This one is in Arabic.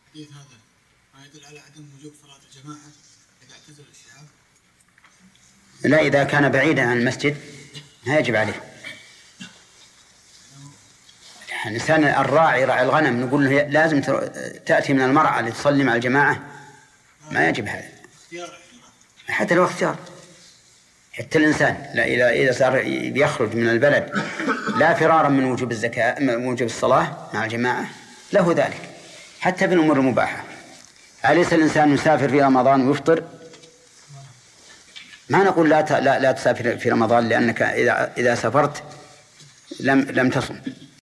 الحديث هذا ما يدل على عدم وجوب صلاة الجماعة إذا اعتزل الشعاب؟ لا، إذا كان بعيدا عن المسجد لا يجب عليه. الإنسان الراعي راعي الغنم نقول له لازم تأتي من المرأة لتصلي مع الجماعة، ما يجب هذا حتى لو اختيار. حتى الإنسان لا إذا صار يخرج من البلد لا فرارا من وجوب الزكاة من وجوب الصلاة مع الجماعة له ذلك حتى بالأمور المباحة. أليس الإنسان يسافر في رمضان ويفطر؟ ما نقول لا تسافر في رمضان لأنك إذا سافرت لم تصم.